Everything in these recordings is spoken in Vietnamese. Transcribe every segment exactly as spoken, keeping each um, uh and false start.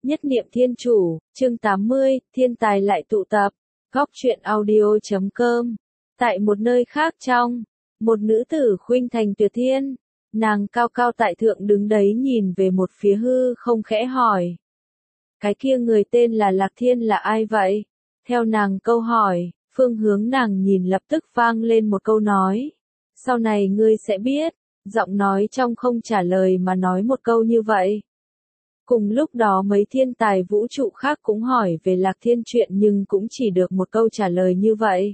Nhất niệm thiên chủ, chương tám mươi, thiên tài lại tụ tập, góc truyện audio chấm com. Tại một nơi khác trong, một nữ tử khuynh thành tuyệt thiên, nàng cao cao tại thượng đứng đấy nhìn về một phía hư không khẽ hỏi. Cái kia người tên là Lạc Thiên là ai vậy? Theo nàng câu hỏi, phương hướng nàng nhìn lập tức vang lên một câu nói. Sau này ngươi sẽ biết, giọng nói trong không trả lời mà nói một câu như vậy. Cùng lúc đó mấy thiên tài vũ trụ khác cũng hỏi về Lạc Thiên chuyện nhưng cũng chỉ được một câu trả lời như vậy.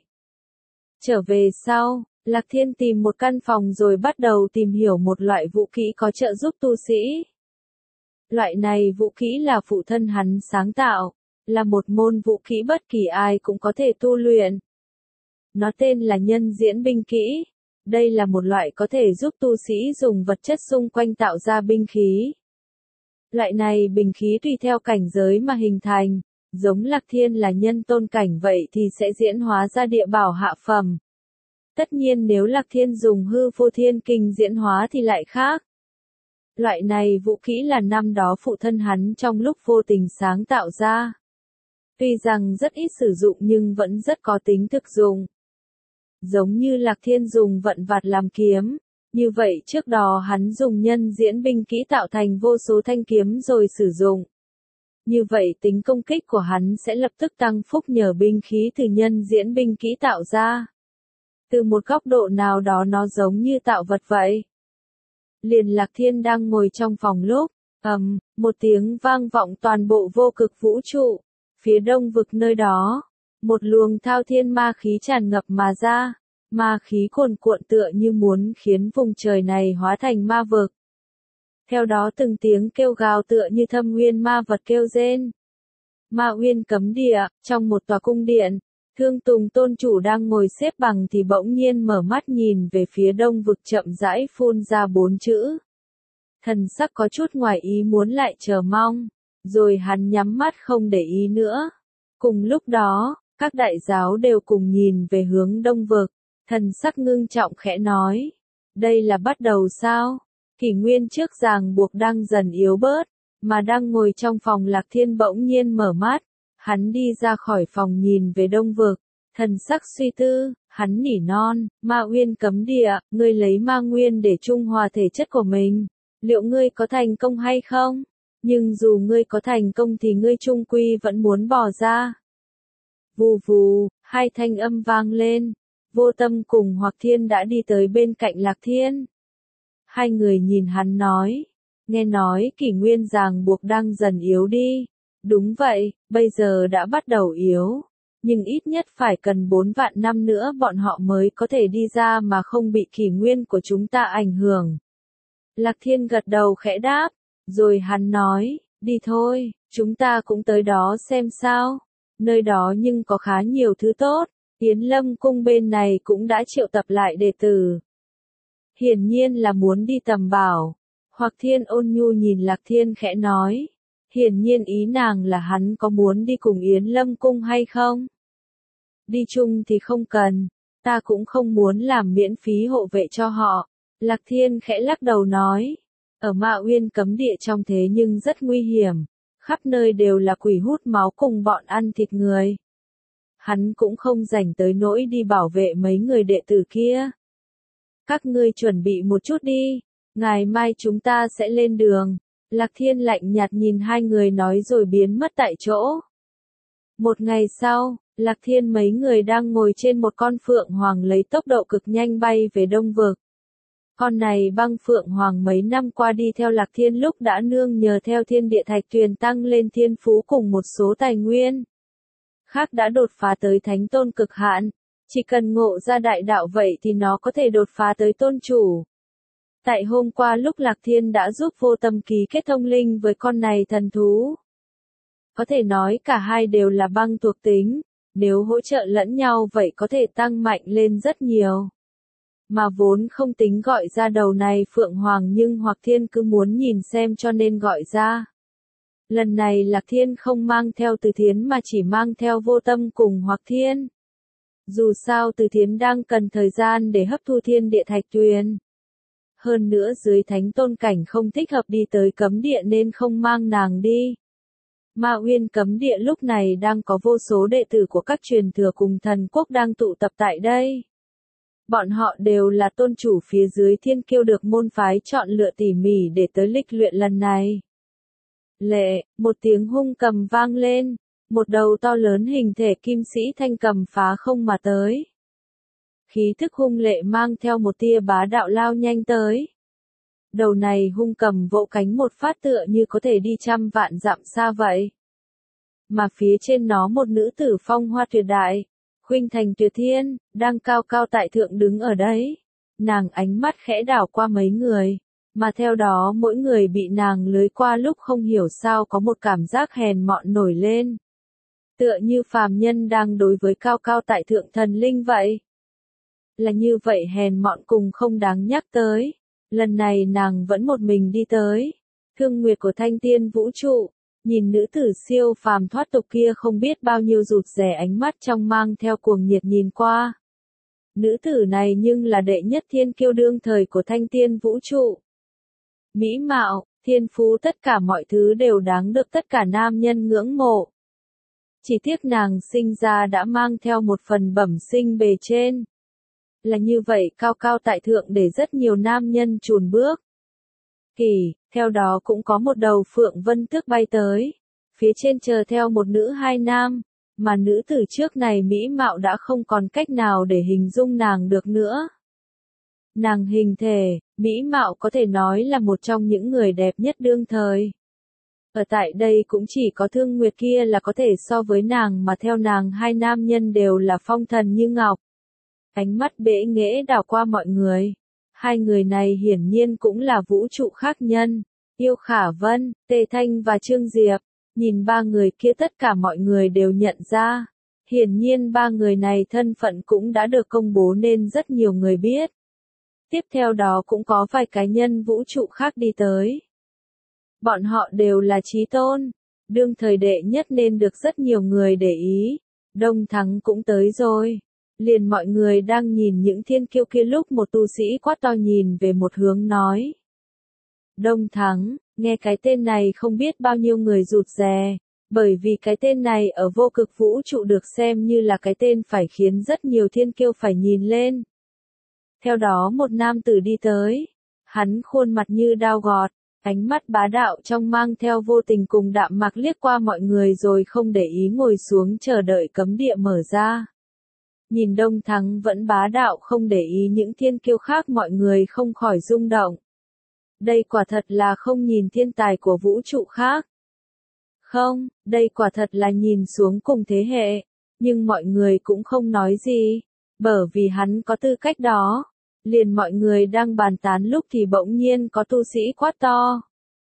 Trở về sau, Lạc Thiên tìm một căn phòng rồi bắt đầu tìm hiểu một loại vũ khí có trợ giúp tu sĩ. Loại này vũ khí là phụ thân hắn sáng tạo, là một môn vũ khí bất kỳ ai cũng có thể tu luyện. Nó tên là nhân diễn binh kỹ. Đây là một loại có thể giúp tu sĩ dùng vật chất xung quanh tạo ra binh khí. Loại này binh khí tùy theo cảnh giới mà hình thành, giống Lạc Thiên là nhân tôn cảnh vậy thì sẽ diễn hóa ra địa bảo hạ phẩm. Tất nhiên nếu Lạc Thiên dùng hư vô thiên kinh diễn hóa thì lại khác. Loại này vũ khí là năm đó phụ thân hắn trong lúc vô tình sáng tạo ra. Tuy rằng rất ít sử dụng nhưng vẫn rất có tính thực dụng. Giống như Lạc Thiên dùng vận vạt làm kiếm, như vậy trước đó hắn dùng nhân diễn binh kỹ tạo thành vô số thanh kiếm rồi sử dụng. Như vậy tính công kích của hắn sẽ lập tức tăng phúc nhờ binh khí từ nhân diễn binh kỹ tạo ra. Từ một góc độ nào đó nó giống như tạo vật vậy. Liền Lạc Thiên đang ngồi trong phòng lúc, ầm, um, một tiếng vang vọng toàn bộ vô cực vũ trụ, phía đông vực nơi đó. Một luồng thao thiên ma khí tràn ngập mà ra, ma khí cuồn cuộn tựa như muốn khiến vùng trời này hóa thành ma vực. Theo đó từng tiếng kêu gào tựa như thâm uyên ma vật kêu rên. Ma uyên cấm địa, trong một tòa cung điện, Thương Tùng tôn chủ đang ngồi xếp bằng thì bỗng nhiên mở mắt nhìn về phía đông vực chậm rãi phun ra bốn chữ. Thần sắc có chút ngoài ý muốn lại chờ mong, rồi hắn nhắm mắt không để ý nữa. Cùng lúc đó, các đại giáo đều cùng nhìn về hướng đông vực, thần sắc ngưng trọng khẽ nói. Đây là bắt đầu sao? Kỷ nguyên trước ràng buộc đang dần yếu bớt, mà đang ngồi trong phòng Lạc Thiên bỗng nhiên mở mắt, hắn đi ra khỏi phòng nhìn về đông vực, thần sắc suy tư, hắn nỉ non, ma uyên cấm địa, ngươi lấy ma nguyên để trung hòa thể chất của mình, liệu ngươi có thành công hay không? Nhưng dù ngươi có thành công thì ngươi chung quy vẫn muốn bỏ ra. Vù vù, hai thanh âm vang lên, Vô Tâm cùng Hoặc Thiên đã đi tới bên cạnh Lạc Thiên. Hai người nhìn hắn nói, nghe nói kỷ nguyên ràng buộc đang dần yếu đi. Đúng vậy, bây giờ đã bắt đầu yếu, nhưng ít nhất phải cần bốn vạn năm nữa bọn họ mới có thể đi ra mà không bị kỷ nguyên của chúng ta ảnh hưởng. Lạc Thiên gật đầu khẽ đáp, rồi hắn nói, đi thôi, chúng ta cũng tới đó xem sao. Nơi đó nhưng có khá nhiều thứ tốt, Yến Lâm cung bên này cũng đã triệu tập lại đệ tử. Hiển nhiên là muốn đi tầm bảo. Hoặc Thiên ôn nhu nhìn Lạc Thiên khẽ nói. Hiển nhiên ý nàng là hắn có muốn đi cùng Yến Lâm cung hay không? Đi chung thì không cần, ta cũng không muốn làm miễn phí hộ vệ cho họ. Lạc Thiên khẽ lắc đầu nói. Ở Ma Uyên cấm địa trong thế nhưng rất nguy hiểm. Khắp nơi đều là quỷ hút máu cùng bọn ăn thịt người. Hắn cũng không rảnh tới nỗi đi bảo vệ mấy người đệ tử kia. Các ngươi chuẩn bị một chút đi, ngày mai chúng ta sẽ lên đường. Lạc Thiên lạnh nhạt nhìn hai người nói rồi biến mất tại chỗ. Một ngày sau, Lạc Thiên mấy người đang ngồi trên một con phượng hoàng lấy tốc độ cực nhanh bay về đông vực. Con này băng phượng hoàng mấy năm qua đi theo Lạc Thiên lúc đã nương nhờ theo thiên địa thạch tuyền tăng lên thiên phú cùng một số tài nguyên. Khác đã đột phá tới thánh tôn cực hạn, chỉ cần ngộ ra đại đạo vậy thì nó có thể đột phá tới tôn chủ. Tại hôm qua lúc Lạc Thiên đã giúp Vô Tâm ký kết thông linh với con này thần thú. Có thể nói cả hai đều là băng thuộc tính, nếu hỗ trợ lẫn nhau vậy có thể tăng mạnh lên rất nhiều. Mà vốn không tính gọi ra đầu này Phượng Hoàng nhưng Hoặc Thiên cứ muốn nhìn xem cho nên gọi ra. Lần này Lạc Thiên không mang theo Từ Thiến mà chỉ mang theo Vô Tâm cùng Hoặc Thiên. Dù sao Từ Thiến đang cần thời gian để hấp thu thiên địa thạch tuyền. Hơn nữa dưới thánh tôn cảnh không thích hợp đi tới cấm địa nên không mang nàng đi. Ma Uyên cấm địa lúc này đang có vô số đệ tử của các truyền thừa cùng thần quốc đang tụ tập tại đây. Bọn họ đều là tôn chủ phía dưới thiên kiêu được môn phái chọn lựa tỉ mỉ để tới lịch luyện lần này. Lệ, một tiếng hung cầm vang lên, một đầu to lớn hình thể kim sĩ thanh cầm phá không mà tới. Khí thức hung lệ mang theo một tia bá đạo lao nhanh tới. Đầu này hung cầm vỗ cánh một phát tựa như có thể đi trăm vạn dặm xa vậy. Mà phía trên nó một nữ tử phong hoa tuyệt đại, khuynh thành tuyệt thiên, đang cao cao tại thượng đứng ở đấy. Nàng ánh mắt khẽ đảo qua mấy người, mà theo đó mỗi người bị nàng lưới qua lúc không hiểu sao có một cảm giác hèn mọn nổi lên. Tựa như phàm nhân đang đối với cao cao tại thượng thần linh vậy. Là như vậy hèn mọn cùng không đáng nhắc tới. Lần này nàng vẫn một mình đi tới. Thương nguyệt của thanh tiên vũ trụ, nhìn nữ tử siêu phàm thoát tục kia không biết bao nhiêu rụt rè ánh mắt trong mang theo cuồng nhiệt nhìn qua. Nữ tử này nhưng là đệ nhất thiên kiêu đương thời của thanh tiên vũ trụ. Mỹ mạo, thiên phú tất cả mọi thứ đều đáng được tất cả nam nhân ngưỡng mộ. Chỉ tiếc nàng sinh ra đã mang theo một phần bẩm sinh bề trên. Là như vậy cao cao tại thượng để rất nhiều nam nhân chùn bước. Kỳ, theo đó cũng có một đầu phượng vân tước bay tới. Phía trên chờ theo một nữ hai nam, mà nữ tử trước này mỹ mạo đã không còn cách nào để hình dung nàng được nữa. Nàng hình thể, mỹ mạo có thể nói là một trong những người đẹp nhất đương thời. Ở tại đây cũng chỉ có Thương Nguyệt kia là có thể so với nàng mà theo nàng hai nam nhân đều là phong thần như ngọc. Ánh mắt bẽ nghễ đảo qua mọi người. Hai người này hiển nhiên cũng là vũ trụ khác nhân. Yêu Khả Vân, Tề Thanh và Trương Diệp. Nhìn ba người kia tất cả mọi người đều nhận ra. Hiển nhiên ba người này thân phận cũng đã được công bố nên rất nhiều người biết. Tiếp theo đó cũng có vài cá nhân vũ trụ khác đi tới. Bọn họ đều là chí tôn, đương thời đệ nhất nên được rất nhiều người để ý. Đông Thắng cũng tới rồi. Liền mọi người đang nhìn những thiên kiêu kia lúc một tu sĩ quát to nhìn về một hướng nói. Đông Thắng, nghe cái tên này không biết bao nhiêu người rụt rè, bởi vì cái tên này ở vô cực vũ trụ được xem như là cái tên phải khiến rất nhiều thiên kiêu phải nhìn lên. Theo đó một nam tử đi tới, hắn khuôn mặt như đao gọt, ánh mắt bá đạo trong mang theo vô tình cùng đạm mạc liếc qua mọi người rồi không để ý ngồi xuống chờ đợi cấm địa mở ra. Nhìn Đông Thắng vẫn bá đạo không để ý những thiên kiêu khác mọi người không khỏi rung động. Đây quả thật là không nhìn thiên tài của vũ trụ khác. Không, đây quả thật là nhìn xuống cùng thế hệ, nhưng mọi người cũng không nói gì, bởi vì hắn có tư cách đó. Liền mọi người đang bàn tán lúc thì bỗng nhiên có tu sĩ quát to.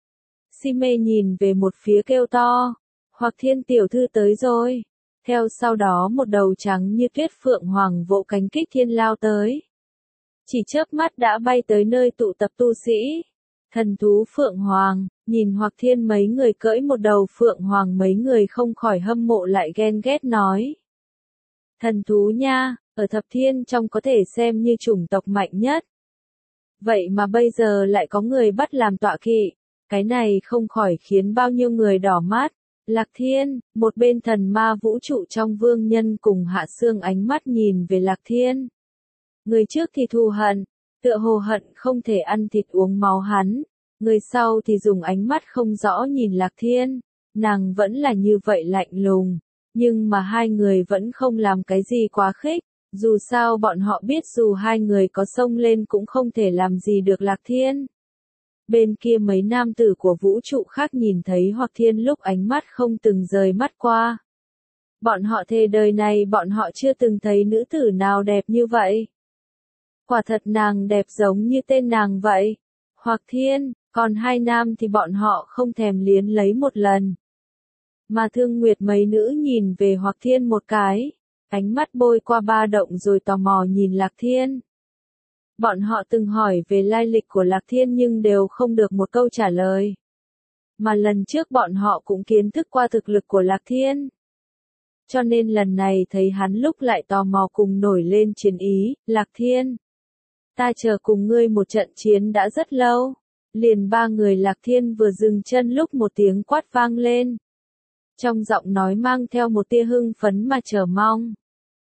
Si mê nhìn về một phía kêu to, Hoặc Thiên tiểu thư tới rồi. Theo sau đó một đầu trắng như tuyết phượng hoàng vỗ cánh kích thiên lao tới. Chỉ chớp mắt đã bay tới nơi tụ tập tu sĩ. Thần thú phượng hoàng, nhìn Hoặc Thiên mấy người cưỡi một đầu phượng hoàng mấy người không khỏi hâm mộ lại ghen ghét nói. Thần thú nha, ở thập thiên trong có thể xem như chủng tộc mạnh nhất. Vậy mà bây giờ lại có người bắt làm tọa kỵ, cái này không khỏi khiến bao nhiêu người đỏ mắt. Lạc Thiên, một bên thần ma vũ trụ trong vương nhân cùng Hạ Xương ánh mắt nhìn về Lạc Thiên. Người trước thì thù hận, tựa hồ hận không thể ăn thịt uống máu hắn, người sau thì dùng ánh mắt không rõ nhìn Lạc Thiên, nàng vẫn là như vậy lạnh lùng, nhưng mà hai người vẫn không làm cái gì quá khích, dù sao bọn họ biết dù hai người có xông lên cũng không thể làm gì được Lạc Thiên. Bên kia mấy nam tử của vũ trụ khác nhìn thấy Hoặc Thiên lúc ánh mắt không từng rời mắt qua. Bọn họ thề đời này bọn họ chưa từng thấy nữ tử nào đẹp như vậy. Quả thật nàng đẹp giống như tên nàng vậy. Hoặc Thiên, còn hai nam thì bọn họ không thèm liến lấy một lần. Mà Thương Nguyệt mấy nữ nhìn về Hoặc Thiên một cái, ánh mắt bôi qua ba động rồi tò mò nhìn Lạc Thiên. Bọn họ từng hỏi về lai lịch của Lạc Thiên nhưng đều không được một câu trả lời. Mà lần trước bọn họ cũng kiến thức qua thực lực của Lạc Thiên. Cho nên lần này thấy hắn lúc lại tò mò cùng nổi lên chiến ý, Lạc Thiên. Ta chờ cùng ngươi một trận chiến đã rất lâu. Liền ba người Lạc Thiên vừa dừng chân lúc một tiếng quát vang lên. Trong giọng nói mang theo một tia hưng phấn mà chờ mong.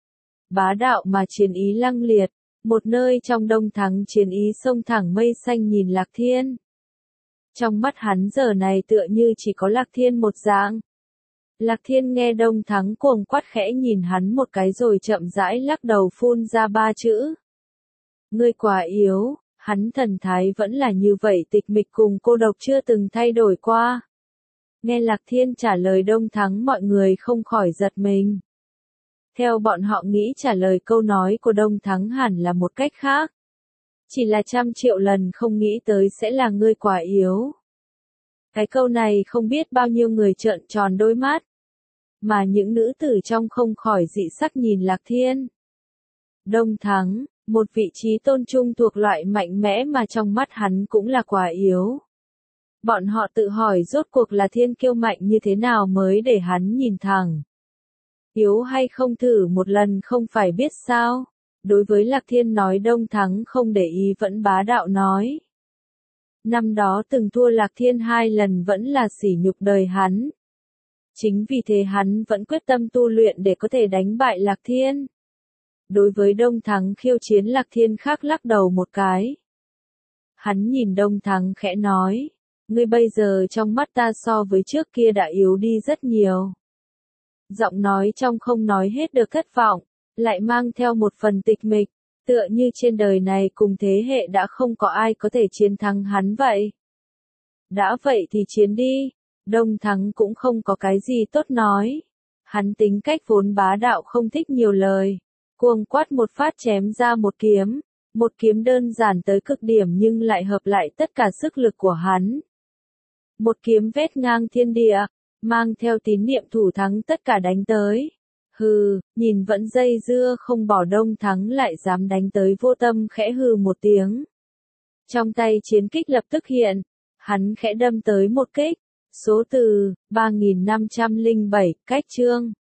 Bá đạo mà chiến ý lăng liệt, một nơi trong Đông Thắng chiến ý sông thẳng mây xanh nhìn Lạc Thiên. Trong mắt hắn giờ này tựa như chỉ có Lạc Thiên một dạng. Lạc Thiên nghe Đông Thắng cuồng quát khẽ nhìn hắn một cái rồi chậm rãi lắc đầu phun ra ba chữ. Ngươi quá yếu, hắn thần thái vẫn là như vậy tịch mịch cùng cô độc chưa từng thay đổi qua. Nghe Lạc Thiên trả lời Đông Thắng mọi người không khỏi giật mình. Theo bọn họ nghĩ trả lời câu nói của Đông Thắng hẳn là một cách khác. Chỉ là trăm triệu lần không nghĩ tới sẽ là ngươi quá yếu. Cái câu này không biết bao nhiêu người trợn tròn đôi mắt. Mà những nữ tử trong không khỏi dị sắc nhìn Lạc Thiên. Đông Thắng, một vị trí tôn trung thuộc loại mạnh mẽ mà trong mắt hắn cũng là quá yếu. Bọn họ tự hỏi rốt cuộc là thiên kiêu mạnh như thế nào mới để hắn nhìn thẳng. Yếu hay không thử một lần không phải biết sao. Đối với Lạc Thiên nói Đông Thắng không để ý vẫn bá đạo nói. Năm đó từng thua Lạc Thiên hai lần vẫn là sỉ nhục đời hắn. Chính vì thế hắn vẫn quyết tâm tu luyện để có thể đánh bại Lạc Thiên. Đối với Đông Thắng khiêu chiến Lạc Thiên khác lắc đầu một cái. Hắn nhìn Đông Thắng khẽ nói. Ngươi bây giờ trong mắt ta so với trước kia đã yếu đi rất nhiều. Giọng nói trong không nói hết được thất vọng, lại mang theo một phần tịch mịch, tựa như trên đời này cùng thế hệ đã không có ai có thể chiến thắng hắn vậy. Đã vậy thì chiến đi, Đông Thắng cũng không có cái gì tốt nói. Hắn tính cách vốn bá đạo không thích nhiều lời, cuồng quát một phát chém ra một kiếm, một kiếm đơn giản tới cực điểm nhưng lại hợp lại tất cả sức lực của hắn. Một kiếm vét ngang thiên địa, mang theo tín niệm thủ thắng tất cả đánh tới. Hừ, nhìn vẫn dây dưa không bỏ Đông Thắng lại dám đánh tới vô tâm khẽ hừ một tiếng. Trong tay chiến kích lập tức hiện, hắn khẽ đâm tới một kích. Số từ, ba nghìn năm trăm lẻ bảy, cách chương.